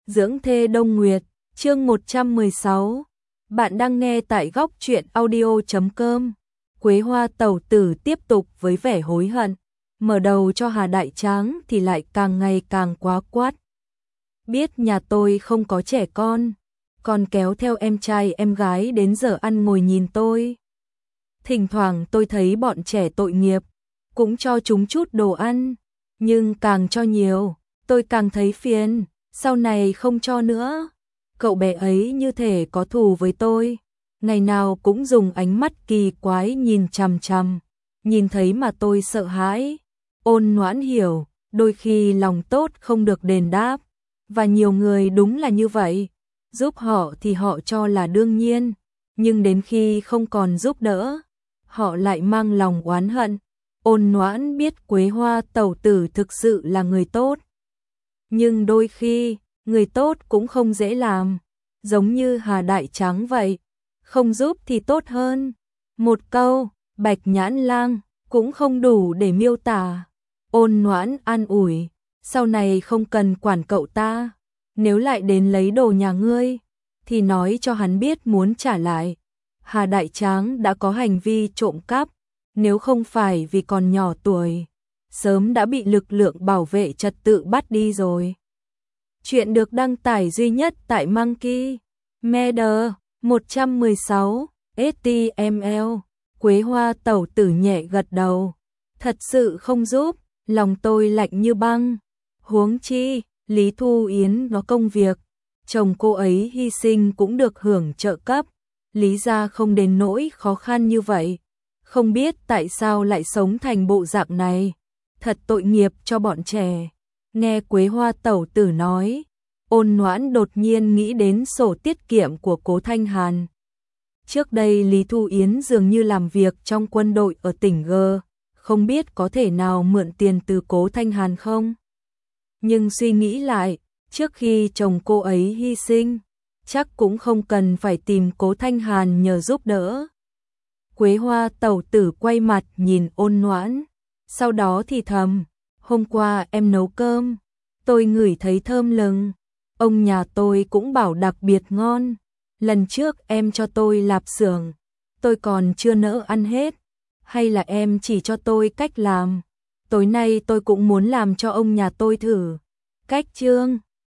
Dưỡng thê Đông Nguyệt, chương 116. Bạn đang nghe tại góc truyện audio.com. Quế Hoa tẩu tử tiếp tục với vẻ hối hận, mở đầu cho Hà Đại Tráng thì lại càng ngày càng quá quát. Biết nhà tôi không có trẻ con, còn kéo theo em trai em gái đến giờ ăn ngồi nhìn tôi. Thỉnh thoảng tôi thấy bọn trẻ tội nghiệp, cũng cho chúng chút đồ ăn, nhưng càng cho nhiều, tôi càng thấy phiền, sau này không cho nữa. Cậu bé ấy như thể có thù với tôi, ngày nào cũng dùng ánh mắt kỳ quái nhìn chằm chằm, nhìn thấy mà tôi sợ hãi. Ôn Noãn hiểu, đôi khi lòng tốt không được đền đáp, và nhiều người đúng là như vậy, giúp họ thì họ cho là đương nhiên, nhưng đến khi không còn giúp đỡ, họ lại mang lòng oán hận. Ôn Noãn biết Quế Hoa tẩu tử thực sự là người tốt, nhưng đôi khi, người tốt cũng không dễ làm, giống như Hà Đại Tráng vậy, không giúp thì tốt hơn. Một câu, Bạch Nhãn Lang, cũng không đủ để miêu tả. Ôn Noãn an ủi, sau này không cần quản cậu ta, nếu lại đến lấy đồ nhà ngươi, thì nói cho hắn biết muốn trả lại. Hà Đại Tráng đã có hành vi trộm cắp, nếu không phải vì còn nhỏ tuổi, sớm đã bị lực lượng bảo vệ trật tự bắt đi rồi. Chuyện được đăng tải duy nhất tại Monkey Media 116 HTML. Quế Hoa tẩu tử nhẹ gật đầu. Thật sự không giúp, lòng tôi lạnh như băng. Huống chi, Lý Thu Yến có công việc, chồng cô ấy hy sinh cũng được hưởng trợ cấp, Lý gia không đến nỗi khó khăn như vậy. Không biết tại sao lại sống thành bộ dạng này, thật tội nghiệp cho bọn trẻ. Nghe Quế Hoa tẩu tử nói, Ôn Noãn đột nhiên nghĩ đến sổ tiết kiệm của Cố Thanh Hàn. Trước đây Lý Thu Yến dường như làm việc trong quân đội ở tỉnh G, không biết có thể nào mượn tiền từ Cố Thanh Hàn không? Nhưng suy nghĩ lại, trước khi chồng cô ấy hy sinh, chắc cũng không cần phải tìm Cố Thanh Hàn nhờ giúp đỡ. Quế Hoa tẩu tử quay mặt nhìn Ôn Noãn, sau đó thì thầm, hôm qua em nấu cơm, tôi ngửi thấy thơm lừng, ông nhà tôi cũng bảo đặc biệt ngon, lần trước em cho tôi lạp xưởng, tôi còn chưa nỡ ăn hết, hay là em chỉ cho tôi cách làm, tối nay tôi cũng muốn làm cho ông nhà tôi thử. Cách chương